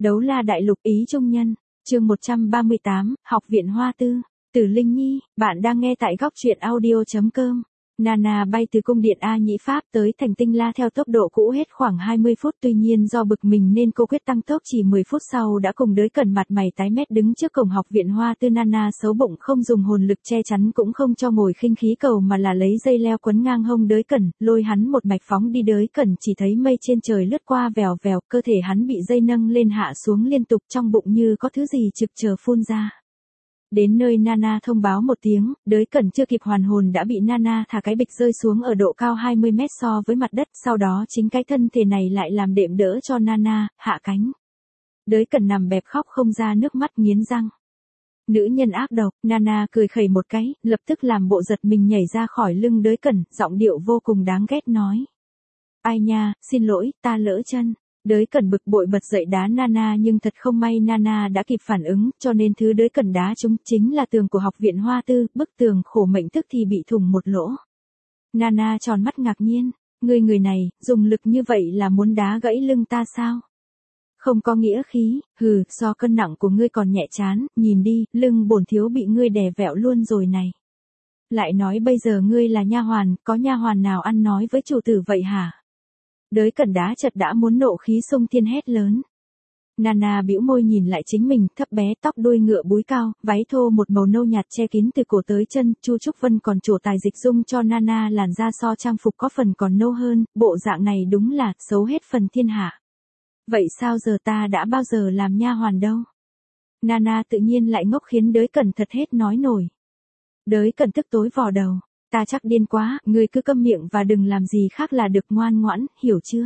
Đấu la đại lục ý trung nhân, chương 138, Học viện Hoa Tư, Tử Linh Nhi, bạn đang nghe tại góc truyện audio.com. Nana bay từ cung điện A Nhĩ Pháp tới thành Tinh La theo tốc độ cũ hết khoảng 20 phút, tuy nhiên do bực mình nên cô quyết tăng tốc, chỉ 10 phút sau đã cùng Đới Cẩn mặt mày tái mét đứng trước cổng học viện Hoa Tư. Nana xấu bụng không dùng hồn lực che chắn cũng không cho ngồi khinh khí cầu mà là lấy dây leo quấn ngang hông Đới Cẩn, lôi hắn một mạch phóng đi. Đới Cẩn chỉ thấy mây trên trời lướt qua vèo vèo, cơ thể hắn bị dây nâng lên hạ xuống liên tục, trong bụng như có thứ gì trực chờ phun ra. Đến nơi Nana thông báo một tiếng, Đới Cẩn chưa kịp hoàn hồn đã bị Nana thả cái bịch rơi xuống ở độ cao 20 mét so với mặt đất, sau đó chính cái thân thể này lại làm đệm đỡ cho Nana hạ cánh. Đới Cẩn nằm bẹp khóc không ra nước mắt, nghiến răng. Nữ nhân ác độc. Nana cười khẩy một cái, lập tức làm bộ giật mình nhảy ra khỏi lưng Đới Cẩn, giọng điệu vô cùng đáng ghét nói: Ai nha, xin lỗi, ta lỡ chân. Đới Cẩn bực bội bật dậy đá Nana, nhưng thật không may Nana đã kịp phản ứng, cho nên thứ Đới Cẩn đá trúng chính là tường của học viện Hoa Tư, bức tường khổ mệnh tức thì bị thủng một lỗ. Nana tròn mắt ngạc nhiên, người này, dùng lực như vậy là muốn đá gãy lưng ta sao? Không có nghĩa khí, hừ, do cân nặng của ngươi còn nhẹ chán, nhìn đi, lưng bổn thiếu bị ngươi đè vẹo luôn rồi này. Lại nói bây giờ ngươi là nha hoàn, có nha hoàn nào ăn nói với chủ tử vậy hả? Đới Cẩn đá chật đã muốn nộ khí xung thiên hét lớn. Nana bĩu môi nhìn lại chính mình, thấp bé, tóc đuôi ngựa búi cao, váy thô một màu nâu nhạt che kín từ cổ tới chân. Chu Trúc Vân còn trổ tài dịch dung cho Nana làn da so trang phục có phần còn nâu hơn, bộ dạng này đúng là xấu hết phần thiên hạ. Vậy sao giờ ta đã bao giờ làm nha hoàn đâu? Nana tự nhiên lại ngốc khiến Đới Cẩn thật hết nói nổi. Đới Cẩn tức tối vò đầu. Ta chắc điên quá, ngươi cứ câm miệng và đừng làm gì khác là được, ngoan ngoãn, hiểu chưa?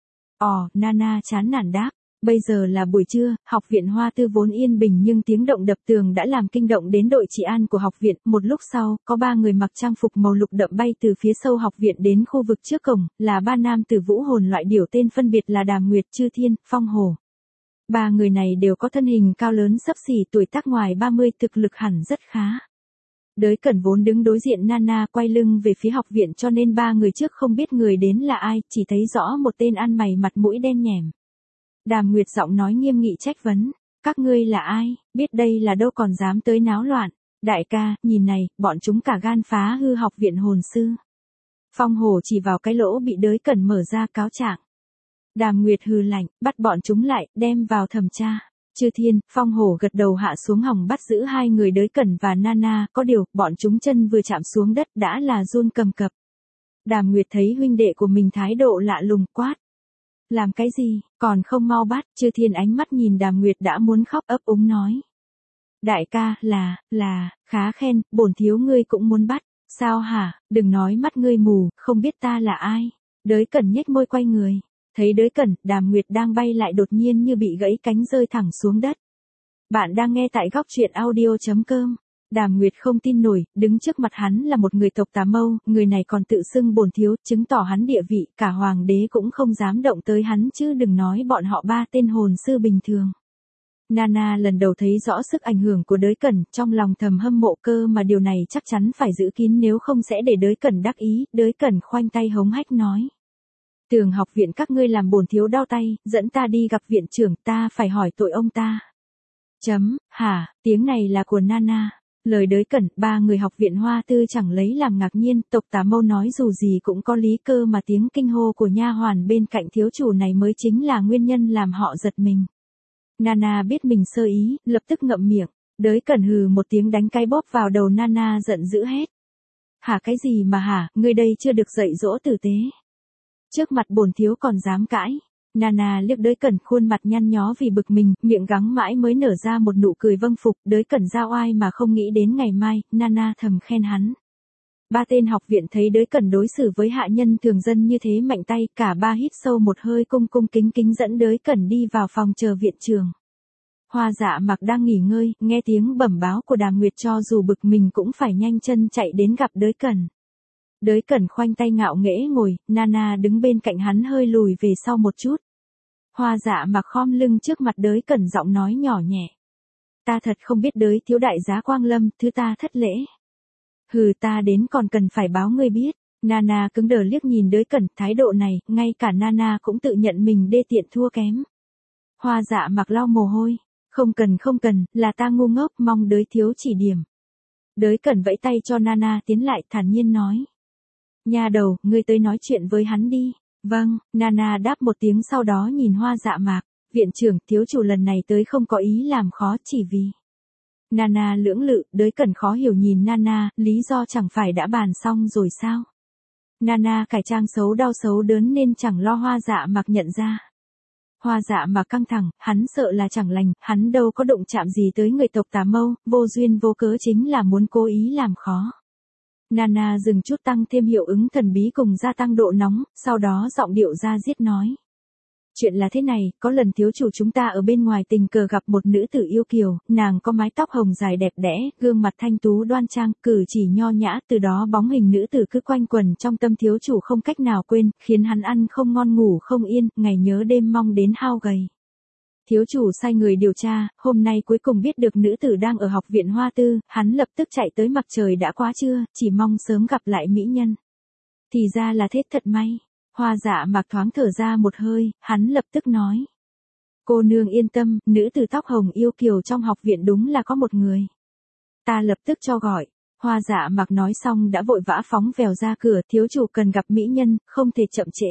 Nana chán nản đáp. Bây giờ là buổi trưa, học viện Hoa Tư vốn yên bình nhưng tiếng động đập tường đã làm kinh động đến đội trị an của học viện. Một lúc sau, có 3 người mặc trang phục màu lục đậm bay từ phía sâu học viện đến khu vực trước cổng, là 3 nam tử vũ hồn loại điểu, tên phân biệt là Đàm Nguyệt, Chư Thiên, Phong Hổ. 3 người này đều có thân hình cao lớn xấp xỉ, tuổi tác ngoài 30, thực lực hẳn rất khá. Đới Cẩn vốn đứng đối diện Nana quay lưng về phía học viện, cho nên 3 người trước không biết người đến là ai, chỉ thấy rõ một tên ăn mày mặt mũi đen nhẻm. Đàm Nguyệt giọng nói nghiêm nghị trách vấn: Các ngươi là ai, biết đây là đâu còn dám tới náo loạn. Đại ca, nhìn này, bọn chúng cả gan phá hư học viện hồn sư. Phong Hổ chỉ vào cái lỗ bị Đới Cẩn mở ra cáo trạng. Đàm Nguyệt hừ lạnh: Bắt bọn chúng lại, đem vào thẩm tra. Chư Thiên, Phong Hổ gật đầu hạ xuống hòng bắt giữ 2 người Đới Cẩn và Nana, có điều, bọn chúng chân vừa chạm xuống đất đã là run cầm cập. Đàm Nguyệt thấy huynh đệ của mình thái độ lạ lùng, quát: Làm cái gì, còn không mau bắt. Chư Thiên ánh mắt nhìn Đàm Nguyệt đã muốn khóc, ấp úng nói: Đại ca, khá khen, bổn thiếu ngươi cũng muốn bắt, sao hả, đừng nói mắt ngươi mù, không biết ta là ai. Đới Cẩn nhếch môi quay người. Thấy Đới Cẩn, Đàm Nguyệt đang bay lại đột nhiên như bị gãy cánh rơi thẳng xuống đất. Bạn đang nghe tại góc truyện audio.com. Đàm Nguyệt không tin nổi, đứng trước mặt hắn là một người tộc Tà Mâu, người này còn tự xưng bổn thiếu, chứng tỏ hắn địa vị, cả hoàng đế cũng không dám động tới hắn chứ đừng nói bọn họ 3 tên hồn sư bình thường. Nana lần đầu thấy rõ sức ảnh hưởng của Đới Cẩn, trong lòng thầm hâm mộ, cơ mà điều này chắc chắn phải giữ kín nếu không sẽ để Đới Cẩn đắc ý. Đới Cẩn khoanh tay hống hách nói: Tường học viện các ngươi làm bổn thiếu đau tay, dẫn ta đi gặp viện trưởng, ta phải hỏi tội ông ta. Hả, tiếng này là của Nana. Lời Đới Cẩn, 3 người học viện Hoa Tư chẳng lấy làm ngạc nhiên, tộc Tà Mâu nói dù gì cũng có lý, cơ mà tiếng kinh hô của nha hoàn bên cạnh thiếu chủ này mới chính là nguyên nhân làm họ giật mình. Nana biết mình sơ ý, lập tức ngậm miệng. Đới Cẩn hừ một tiếng đánh cái bóp vào đầu Nana, giận dữ hét: Hả, cái gì mà hả, ngươi đây chưa được dạy dỗ tử tế. Trước mặt bổn thiếu còn dám cãi. Nana liếc Đới Cẩn, khuôn mặt nhăn nhó vì bực mình, miệng gắng mãi mới nở ra một nụ cười vâng phục. Đới Cẩn ra oai mà không nghĩ đến ngày mai, Nana thầm khen hắn. 3 tên học viện thấy Đới Cẩn đối xử với hạ nhân thường dân như thế mạnh tay, cả 3 hít sâu một hơi, cung cung kính kính dẫn Đới Cẩn đi vào phòng chờ viện trưởng. Hoa Dạ Mặc đang nghỉ ngơi, nghe tiếng bẩm báo của Đàm Nguyệt cho dù bực mình cũng phải nhanh chân chạy đến gặp Đới Cẩn. Đới Cẩn khoanh tay ngạo nghễ ngồi, Nana đứng bên cạnh hắn hơi lùi về sau một chút. Hoa Dạ Mặc khom lưng trước mặt Đới Cẩn, giọng nói nhỏ nhẹ: Ta thật không biết Đới thiếu đại giá quang lâm, thứ ta thất lễ. Hừ, ta đến còn cần phải báo ngươi biết. Nana cứng đờ liếc nhìn Đới Cẩn, thái độ này, ngay cả Nana cũng tự nhận mình đê tiện thua kém. Hoa Dạ Mặc lau mồ hôi. Không cần, là ta ngu ngốc, mong đới thiếu chỉ điểm. Đới Cẩn vẫy tay cho Nana tiến lại, thản nhiên nói. Nha đầu, ngươi tới nói chuyện với hắn đi. Vâng, Nana đáp một tiếng, sau đó nhìn Hoa Dạ Mạc. Viện trưởng, thiếu chủ lần này tới không có ý làm khó, chỉ vì. Nana lưỡng lự, Đới Cẩn khó hiểu nhìn Nana, lý do chẳng phải đã bàn xong rồi sao? Nana cải trang xấu đau xấu đớn nên chẳng lo Hoa Dạ Mạc nhận ra. Hoa Dạ Mạc căng thẳng, hắn sợ là chẳng lành, hắn đâu có động chạm gì tới người tộc Tà Mâu, vô duyên vô cớ chính là muốn cố ý làm khó. Nana dừng chút, tăng thêm hiệu ứng thần bí cùng gia tăng độ nóng, sau đó giọng điệu ra diết nói. Chuyện là thế này, có lần thiếu chủ chúng ta ở bên ngoài tình cờ gặp một nữ tử yêu kiều, nàng có mái tóc hồng dài đẹp đẽ, gương mặt thanh tú đoan trang, cử chỉ nho nhã, từ đó bóng hình nữ tử cứ quanh quẩn trong tâm thiếu chủ không cách nào quên, khiến hắn ăn không ngon ngủ không yên, ngày nhớ đêm mong đến hao gầy. Thiếu chủ sai người điều tra, hôm nay cuối cùng biết được nữ tử đang ở học viện Hoa Tư, hắn lập tức chạy tới, mặt trời đã quá trưa, chỉ mong sớm gặp lại mỹ nhân. Thì ra là thế, thật may. Hoa Dạ Mạc thoáng thở ra một hơi, hắn lập tức nói. Cô nương yên tâm, nữ tử tóc hồng yêu kiều trong học viện đúng là có một người. Ta lập tức cho gọi. Hoa Dạ Mạc nói xong đã vội vã phóng vèo ra cửa, thiếu chủ cần gặp mỹ nhân, không thể chậm trễ.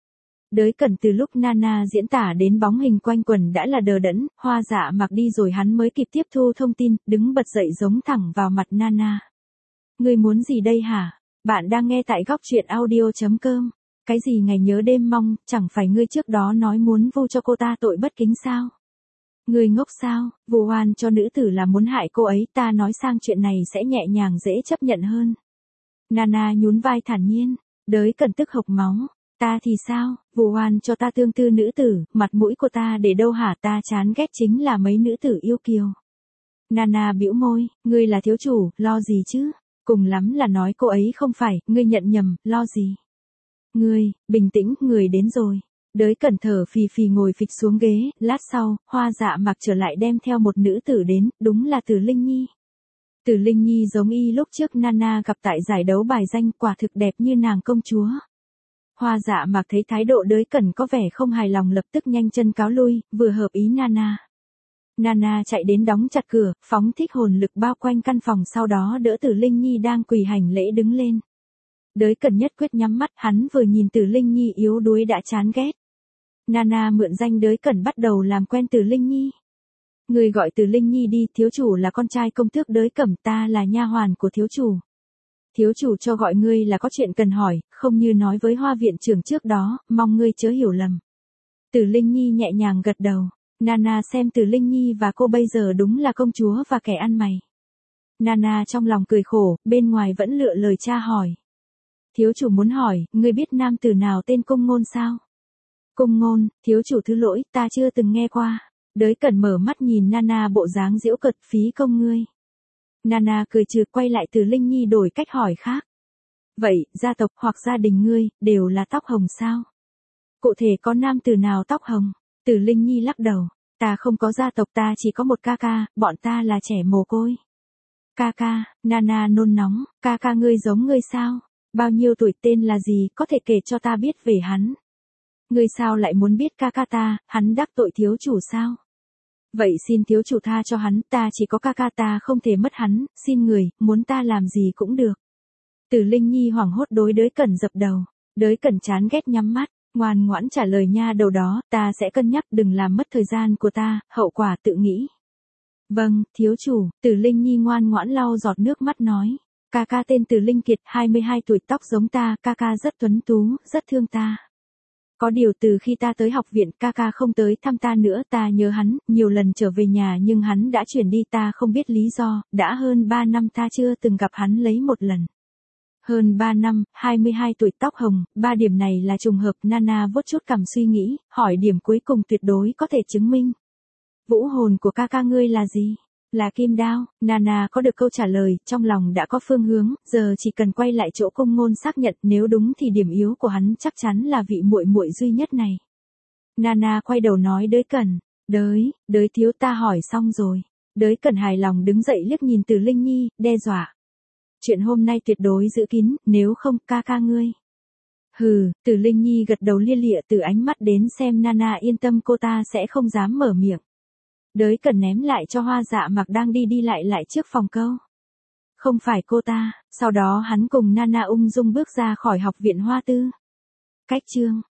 Đới Cẩn từ lúc Nana diễn tả đến bóng hình quanh quẩn đã là đờ đẫn, Hoa Dạ Mạc đi rồi hắn mới kịp tiếp thu thông tin, đứng bật dậy giống thẳng vào mặt Nana. Ngươi muốn gì đây hả? Bạn đang nghe tại góc truyện audio.com. Cái gì ngày nhớ đêm mong, chẳng phải ngươi trước đó nói muốn vu cho cô ta tội bất kính sao? Ngươi ngốc sao, vu oan cho nữ tử là muốn hại cô ấy, ta nói sang chuyện này sẽ nhẹ nhàng dễ chấp nhận hơn. Nana nhún vai thản nhiên, Đới Cẩn tức hộc máu. Ta thì sao, vu oan cho ta tương tư nữ tử, mặt mũi của ta để đâu hả, ta chán ghét chính là mấy nữ tử yêu kiều. Nana bĩu môi, ngươi là thiếu chủ, lo gì chứ? Cùng lắm là nói cô ấy không phải, ngươi nhận nhầm, lo gì? Ngươi, bình tĩnh, người đến rồi. Đới Cẩn thở phì phì ngồi phịch xuống ghế, lát sau, Hoa Dạ Mạc trở lại đem theo một nữ tử đến, đúng là Từ Linh Nhi. Từ Linh Nhi giống y lúc trước Nana gặp tại giải đấu bài danh, quả thực đẹp như nàng công chúa. Hoa Dạ Mạc thấy thái độ Đới Cẩn có vẻ không hài lòng lập tức nhanh chân cáo lui, vừa hợp ý Nana. Nana chạy đến đóng chặt cửa, phóng thích hồn lực bao quanh căn phòng, sau đó đỡ Từ Linh Nhi đang quỳ hành lễ đứng lên. Đới Cẩn nhất quyết nhắm mắt, hắn vừa nhìn Từ Linh Nhi yếu đuối đã chán ghét. Nana mượn danh Đới Cẩn bắt đầu làm quen Từ Linh Nhi. Người gọi Từ Linh Nhi đi, thiếu chủ là con trai công tước Đới Cẩm, ta là nha hoàn của thiếu chủ. Thiếu chủ cho gọi ngươi là có chuyện cần hỏi, không như nói với Hoa viện trưởng trước đó, mong ngươi chớ hiểu lầm. Từ Linh Nhi nhẹ nhàng gật đầu. Nana xem Từ Linh Nhi và cô bây giờ đúng là công chúa và kẻ ăn mày. Nana trong lòng cười khổ, bên ngoài vẫn lựa lời tra hỏi. Thiếu chủ muốn hỏi, ngươi biết nam tử nào tên Cung Ngôn sao? Cung Ngôn, thiếu chủ thứ lỗi, ta chưa từng nghe qua. Đới Cẩn mở mắt nhìn Nana bộ dáng giễu cợt, phí công ngươi. Nana cười trừ, quay lại Từ Linh Nhi đổi cách hỏi khác. Vậy, gia tộc hoặc gia đình ngươi, đều là tóc hồng sao? Cụ thể có nam tử nào tóc hồng? Từ Linh Nhi lắc đầu. Ta không có gia tộc, ta chỉ có một ca ca, bọn ta là trẻ mồ côi. Ca ca, Nana nôn nóng, ca ca ngươi giống ngươi sao? Bao nhiêu tuổi, tên là gì, có thể kể cho ta biết về hắn? Ngươi sao lại muốn biết ca ca ta, hắn đắc tội thiếu chủ sao? Vậy xin thiếu chủ tha cho hắn, ta chỉ có ca ca, ta không thể mất hắn, xin người, muốn ta làm gì cũng được. Từ Linh Nhi hoảng hốt đối Đới Cẩn dập đầu. Đới Cẩn chán ghét nhắm mắt, ngoan ngoãn trả lời, nha đầu đó, ta sẽ cân nhắc, đừng làm mất thời gian của ta, hậu quả tự nghĩ. Vâng, thiếu chủ, Từ Linh Nhi ngoan ngoãn lau giọt nước mắt nói. Ca ca tên Từ Linh Kiệt, 22 tuổi, tóc giống ta, ca ca rất tuấn tú, rất thương ta. Có điều từ khi ta tới học viện, ca ca không tới thăm ta nữa, ta nhớ hắn, nhiều lần trở về nhà nhưng hắn đã chuyển đi, ta không biết lý do, đã hơn 3 năm ta chưa từng gặp hắn lấy một lần. Hơn 3 năm, 22 tuổi, tóc hồng, 3 điểm này là trùng hợp. Nana vuốt chút cằm suy nghĩ, hỏi điểm cuối cùng tuyệt đối có thể chứng minh. Vũ hồn của ca ca ngươi là gì? Là kim đao. Nana có được câu trả lời, trong lòng đã có phương hướng, giờ chỉ cần quay lại chỗ Cung Ngôn xác nhận, nếu đúng thì điểm yếu của hắn chắc chắn là vị muội muội duy nhất này. Nana quay đầu nói Đới Cẩn, Đới thiếu, ta hỏi xong rồi. Đới Cẩn hài lòng đứng dậy liếc nhìn Từ Linh Nhi, đe dọa. Chuyện hôm nay tuyệt đối giữ kín, nếu không ca ca ngươi. Hừ, Từ Linh Nhi gật đầu lia lịa, từ ánh mắt đến xem Nana yên tâm cô ta sẽ không dám mở miệng. Đới cần ném lại cho Hoa Dạ Mặc đang đi lại trước phòng câu. Không phải cô ta, sau đó hắn cùng Nana ung dung bước ra khỏi học viện Hoa Tư. Cách chương